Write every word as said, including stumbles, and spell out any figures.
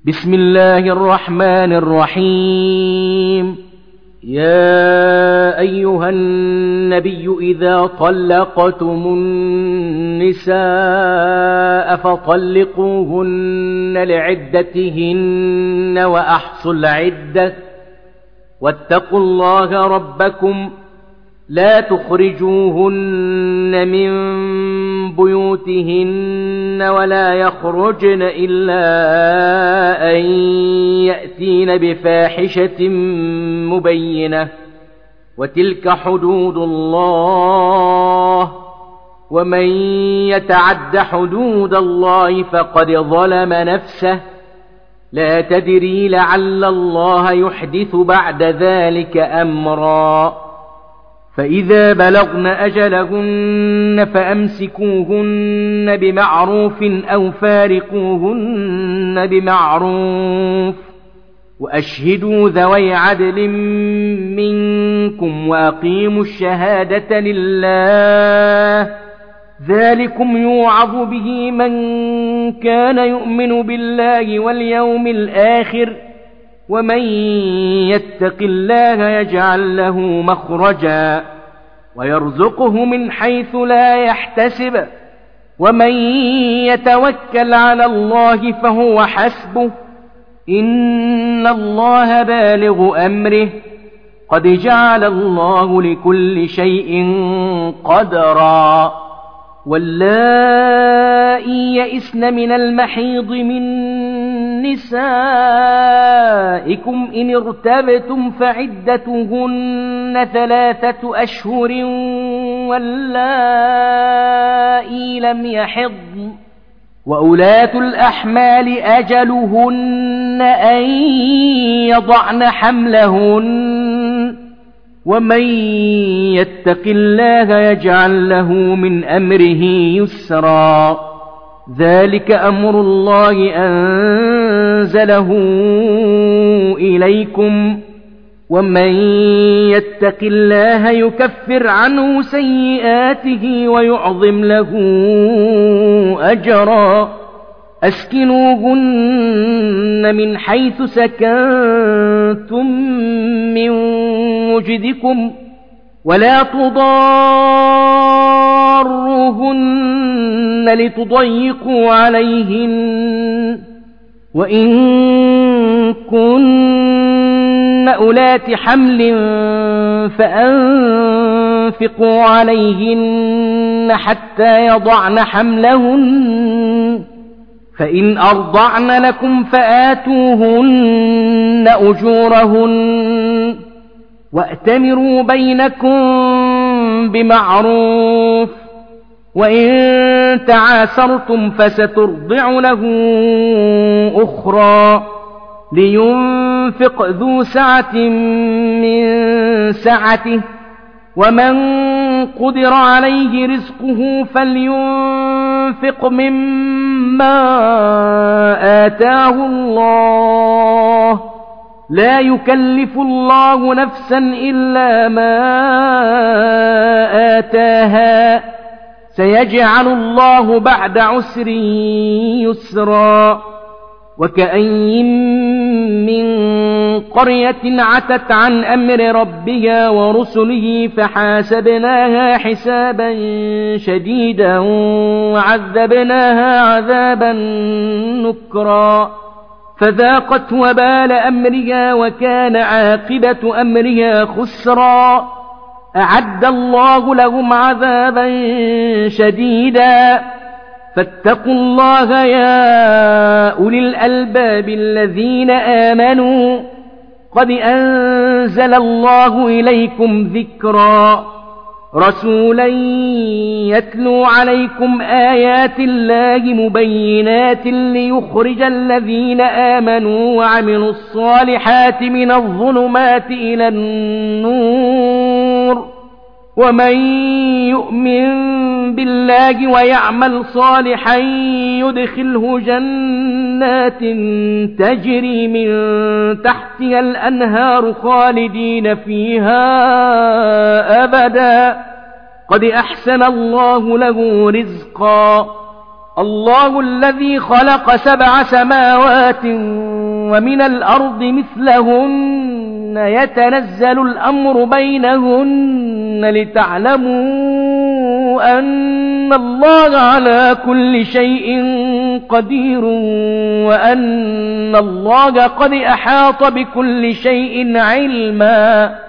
بسم الله الرحمن الرحيم. يا أيها النبي إذا طلقتم النساء فطلقوهن لعدتهن وأحصوا العدة واتقوا الله ربكم لا تخرجوهن من بيوتهن ولا يخرجن إلا أن يأتين بفاحشة مبينة وتلك حدود الله ومن يتعد حدود الله فقد ظلم نفسه لا تدري لعل الله يحدث بعد ذلك أمرا. فإذا بلغن أجلهن فأمسكوهن بمعروف أو فارقوهن بمعروف وأشهدوا ذوي عدل منكم وأقيموا الشهادة لله ذلكم يوعظ به من كان يؤمن بالله واليوم الآخر ومن يتق الله يجعل له مخرجا ويرزقه من حيث لا يحتسب ومن يتوكل على الله فهو حسبه إن الله بالغ أمره قد جعل الله لكل شيء قدرا. واللائي يئسن من المحيض من نسائكم إن ارتبتم فعدتهن ثلاثة أشهر واللائي لم يحضن وأولاة الأحمال أجلهن أن يضعن حملهن ومن يتق الله يجعل له من أمره يسرا. ذلك أمر الله أنزله إليكم ومن يتق الله يكفر عنه سيئاته ويعظم له أجرا. أسكنوهن من حيث سكنتم من وجدكم ولا تضاروهن لتضيقوا عليهن وإن كن أولات حمل فأنفقوا عليهن حتى يضعن حملهن فإن أرضعن لكم فآتوهن أجورهن وأتمروا بينكم بمعروف وإن تعاسرتم فسترضع له أخرى لينفق ذو سعة من سعته ومن قدر عليه رزقه فلينفق مما آتاه الله لا يكلف الله نفسا إلا ما آتاها سيجعل الله بعد عسر يسرا. وكأين من قرية عتت عن أمر ربها ورسله فحاسبناها حسابا شديدا وعذبناها عذابا نكرا فذاقت وبال أمرها وكان عاقبة أمرها خسرا. أعد الله لهم عذابا شديدا فاتقوا الله يا أولي الألباب الذين آمنوا قد أنزل الله إليكم ذكرا رسولا يتلو عليكم آيات الله مبينات ليخرج الذين آمنوا وعملوا الصالحات من الظلمات إلى النور ومن يؤمن بالله ويعمل صالحا يدخله جنات تجري من تحتها الأنهار خالدين فيها أبدا قد أحسن الله له رزقا. الله الذي خلق سبع سماوات ومن الأرض مثلهن يتنزل الأمر بينهن لتعلموا أن الله على كل شيء قدير وأن الله قد أحاط بكل شيء علما